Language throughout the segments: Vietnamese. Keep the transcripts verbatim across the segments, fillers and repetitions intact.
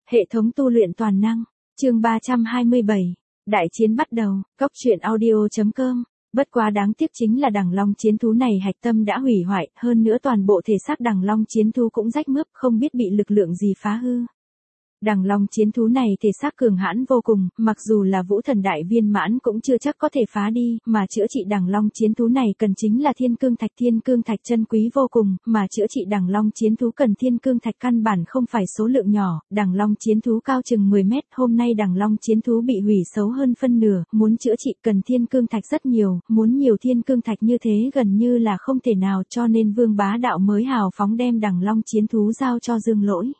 Hệ thống tu luyện toàn năng, chương ba trăm hai mươi bảy, đại chiến bắt đầu, cốc truyện audio chấm com. Bất quá đáng tiếc chính là đằng long chiến thú này hạch tâm đã hủy hoại, hơn nữa toàn bộ thể xác đằng long chiến thú cũng rách mướp, không biết bị lực lượng gì phá hư. Đằng long chiến thú này thể xác cường hãn vô cùng, mặc dù là vũ thần đại viên mãn cũng chưa chắc có thể phá đi, mà chữa trị đằng long chiến thú này cần chính là thiên cương thạch. Thiên cương thạch chân quý vô cùng, mà chữa trị đằng long chiến thú cần thiên cương thạch căn bản không phải số lượng nhỏ. Đằng long chiến thú cao chừng mười mét, hôm nay đằng long chiến thú bị hủy xấu hơn phân nửa, muốn chữa trị cần thiên cương thạch rất nhiều, muốn nhiều thiên cương thạch như thế gần như là không thể nào, cho nên Vương Bá Đạo mới hào phóng đem đằng long chiến thú giao cho Dương Lỗi.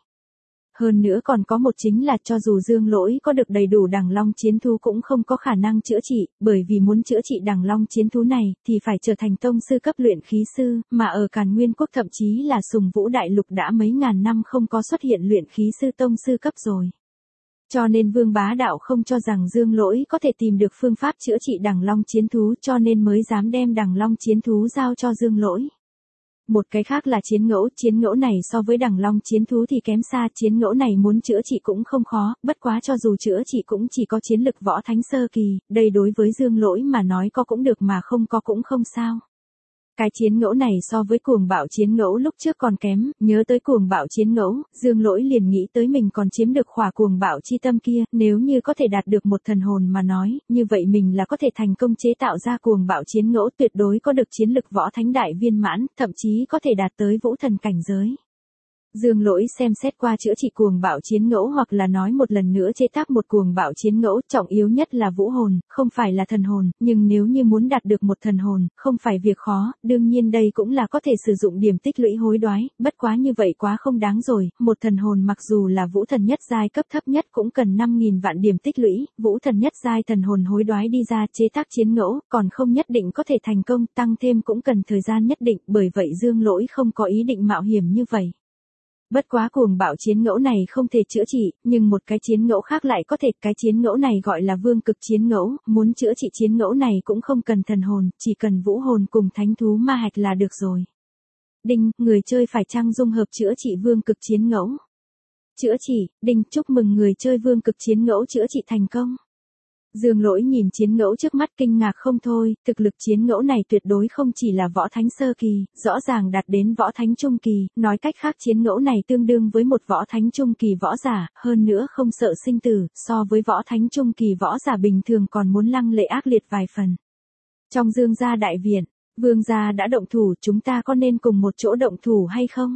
Hơn nữa còn có một chính là cho dù Dương Lỗi có được đầy đủ đằng long chiến thú cũng không có khả năng chữa trị, bởi vì muốn chữa trị đằng long chiến thú này thì phải trở thành tông sư cấp luyện khí sư, mà ở Càn Nguyên Quốc thậm chí là Sùng Vũ Đại Lục đã mấy ngàn năm không có xuất hiện luyện khí sư tông sư cấp rồi. Cho nên Vương Bá Đạo không cho rằng Dương Lỗi có thể tìm được phương pháp chữa trị đằng long chiến thú, cho nên mới dám đem đằng long chiến thú giao cho Dương Lỗi. Một cái khác là chiến ngẫu, chiến ngẫu này so với đằng long chiến thú thì kém xa, chiến ngẫu này muốn chữa trị cũng không khó, bất quá cho dù chữa trị cũng chỉ có chiến lực võ thánh sơ kỳ, đây đối với Dương Lỗi mà nói có cũng được mà không có cũng không sao. Cái chiến ngẫu này so với cuồng bạo chiến ngẫu lúc trước còn kém, nhớ tới cuồng bạo chiến ngẫu, Dương Lỗi liền nghĩ tới mình còn chiếm được khỏa cuồng bạo chi tâm kia, nếu như có thể đạt được một thần hồn mà nói, như vậy mình là có thể thành công chế tạo ra cuồng bạo chiến ngẫu, tuyệt đối có được chiến lực võ thánh đại viên mãn, thậm chí có thể đạt tới vũ thần cảnh giới. Dương Lỗi xem xét qua chữa trị cuồng bạo chiến ngẫu, hoặc là nói một lần nữa chế tác một cuồng bạo chiến ngẫu, trọng yếu nhất là vũ hồn, không phải là thần hồn, nhưng nếu như muốn đạt được một thần hồn, không phải việc khó, đương nhiên đây cũng là có thể sử dụng điểm tích lũy hối đoái, bất quá như vậy quá không đáng rồi, một thần hồn mặc dù là vũ thần nhất giai cấp thấp nhất cũng cần năm nghìn vạn điểm tích lũy, vũ thần nhất giai thần hồn hối đoái đi ra chế tác chiến ngẫu, còn không nhất định có thể thành công, tăng thêm cũng cần thời gian nhất định, bởi vậy Dương Lỗi không có ý định mạo hiểm như vậy. Bất quá cuồng bạo chiến ngẫu này không thể chữa trị, nhưng một cái chiến ngẫu khác lại có thể, cái chiến ngẫu này gọi là vương cực chiến ngẫu, muốn chữa trị chiến ngẫu này cũng không cần thần hồn, chỉ cần vũ hồn cùng thánh thú ma hạch là được rồi. Đinh, người chơi phải chăng dung hợp chữa trị vương cực chiến ngẫu? Chữa trị, đinh, chúc mừng người chơi vương cực chiến ngẫu chữa trị thành công. Dương Lỗi nhìn chiến ngẫu trước mắt kinh ngạc không thôi, thực lực chiến ngẫu này tuyệt đối không chỉ là võ thánh sơ kỳ, rõ ràng đạt đến võ thánh trung kỳ, nói cách khác chiến ngẫu này tương đương với một võ thánh trung kỳ võ giả, hơn nữa không sợ sinh tử, so với võ thánh trung kỳ võ giả bình thường còn muốn lăng lệ ác liệt vài phần. Trong Dương gia đại viện, Vương gia đã động thủ, chúng ta có nên cùng một chỗ động thủ hay không?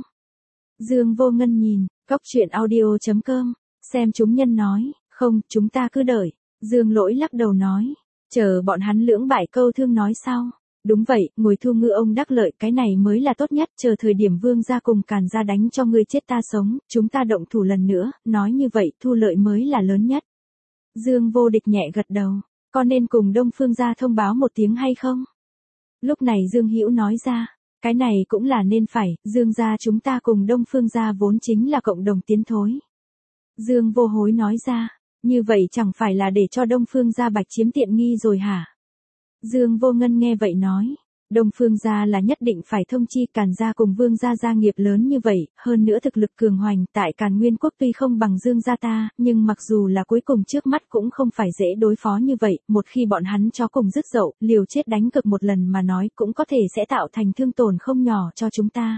Dương Vô Ngân nhìn, cốc truyện audio chấm com, xem chúng nhân nói, không, chúng ta cứ đợi. Dương Lỗi lắc đầu nói, chờ bọn hắn lưỡng bại câu thương nói sau. Đúng vậy, ngồi thu ngư ông đắc lợi, cái này mới là tốt nhất, chờ thời điểm Vương gia cùng Càn gia đánh cho ngươi chết ta sống, chúng ta động thủ lần nữa, nói như vậy thu lợi mới là lớn nhất. Dương Vô Địch nhẹ gật đầu, có nên cùng Đông Phương gia thông báo một tiếng hay không? Lúc này Dương Hữu nói ra, cái này cũng là nên phải, Dương gia chúng ta cùng Đông Phương gia vốn chính là cộng đồng tiến thối. Dương Vô Hối nói ra, như vậy chẳng phải là để cho Đông Phương gia bạch chiếm tiện nghi rồi hả? Dương Vô Ngân nghe vậy nói, Đông Phương gia là nhất định phải thông chi, Càn gia cùng Vương gia gia nghiệp lớn như vậy, hơn nữa thực lực cường hoành tại Càn Nguyên Quốc tuy không bằng Dương gia ta, nhưng mặc dù là cuối cùng trước mắt cũng không phải dễ đối phó như vậy, một khi bọn hắn cho cùng dứt dậu, liều chết đánh cực một lần mà nói cũng có thể sẽ tạo thành thương tổn không nhỏ cho chúng ta.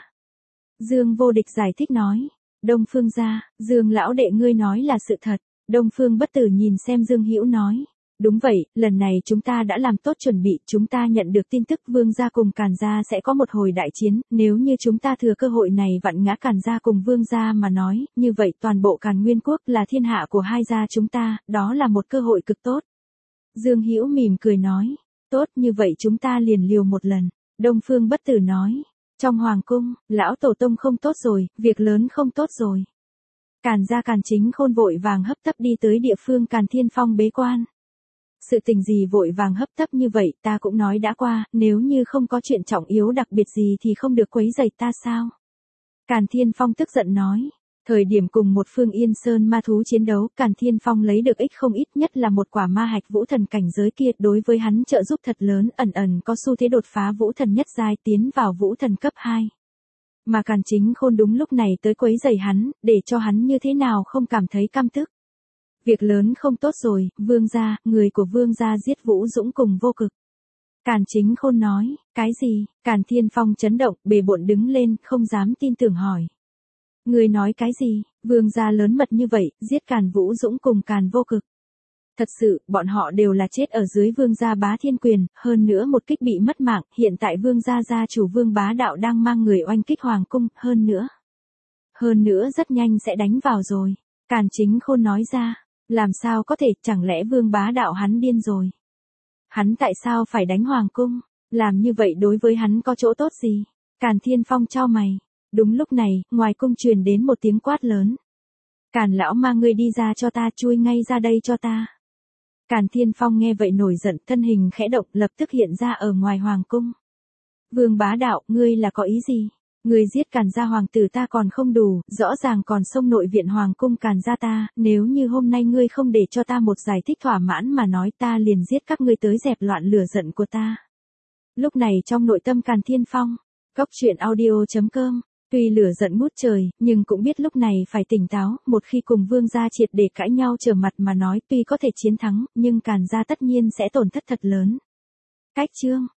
Dương Vô Địch giải thích nói, Đông Phương gia, Dương lão đệ ngươi nói là sự thật. Đông Phương Bất Tử nhìn xem Dương Hữu nói, đúng vậy, lần này chúng ta đã làm tốt chuẩn bị, chúng ta nhận được tin tức Vương gia cùng Càn gia sẽ có một hồi đại chiến, nếu như chúng ta thừa cơ hội này vặn ngã Càn gia cùng Vương gia mà nói, như vậy toàn bộ Càn Nguyên Quốc là thiên hạ của hai gia chúng ta, đó là một cơ hội cực tốt. Dương Hữu mỉm cười nói, tốt như vậy chúng ta liền liều một lần. Đông Phương Bất Tử nói, trong hoàng cung, lão tổ tông không tốt rồi, việc lớn không tốt rồi. Càn gia Càn Chính Khôn vội vàng hấp tấp đi tới địa phương Càn Thiên Phong bế quan. Sự tình gì vội vàng hấp tấp như vậy, ta cũng nói đã qua, nếu như không có chuyện trọng yếu đặc biệt gì thì không được quấy rầy ta sao? Càn Thiên Phong tức giận nói, thời điểm cùng một phương Yên Sơn ma thú chiến đấu, Càn Thiên Phong lấy được ích không ít, nhất là một quả ma hạch vũ thần cảnh giới kia, đối với hắn trợ giúp thật lớn, ẩn ẩn có xu thế đột phá vũ thần nhất giai tiến vào vũ thần cấp hai. Mà Càn Chính Khôn đúng lúc này tới quấy rầy hắn, để cho hắn như thế nào không cảm thấy căm tức. Việc lớn không tốt rồi, Vương gia, người của Vương gia giết Vũ Dũng cùng Vô Cực. Càn Chính Khôn nói, cái gì? Càn Thiên Phong chấn động, bề bộn đứng lên, không dám tin tưởng hỏi. Người nói cái gì? Vương gia lớn mật như vậy, giết Càn Vũ Dũng cùng Càn Vô Cực. Thật sự, bọn họ đều là chết ở dưới Vương gia Bá Thiên Quyền, hơn nữa một kích bị mất mạng, hiện tại Vương gia gia chủ Vương Bá Đạo đang mang người oanh kích Hoàng cung, hơn nữa. Hơn nữa rất nhanh sẽ đánh vào rồi. Càn Chính Khôn nói ra, làm sao có thể, chẳng lẽ Vương Bá Đạo hắn điên rồi? Hắn tại sao phải đánh Hoàng cung? Làm như vậy đối với hắn có chỗ tốt gì? Càn Thiên Phong chau mày. Đúng lúc này, ngoài cung truyền đến một tiếng quát lớn. Càn lão ma ngươi đi ra cho ta, chui ngay ra đây cho ta. Càn Thiên Phong nghe vậy nổi giận, thân hình khẽ động, lập tức hiện ra ở ngoài Hoàng cung. Vương Bá Đạo, ngươi là có ý gì? Ngươi giết Càn gia hoàng tử ta còn không đủ, rõ ràng còn xông nội viện Hoàng cung Càn gia ta, nếu như hôm nay ngươi không để cho ta một giải thích thỏa mãn mà nói, ta liền giết các ngươi tới dẹp loạn lửa giận của ta. Lúc này trong nội tâm Càn Thiên Phong, Cốc truyện audio chấm com, tuy lửa giận ngút trời, nhưng cũng biết lúc này phải tỉnh táo, một khi cùng Vương gia triệt để cãi nhau trở mặt mà nói, tuy có thể chiến thắng, nhưng Càn gia tất nhiên sẽ tổn thất thật lớn. Cách chương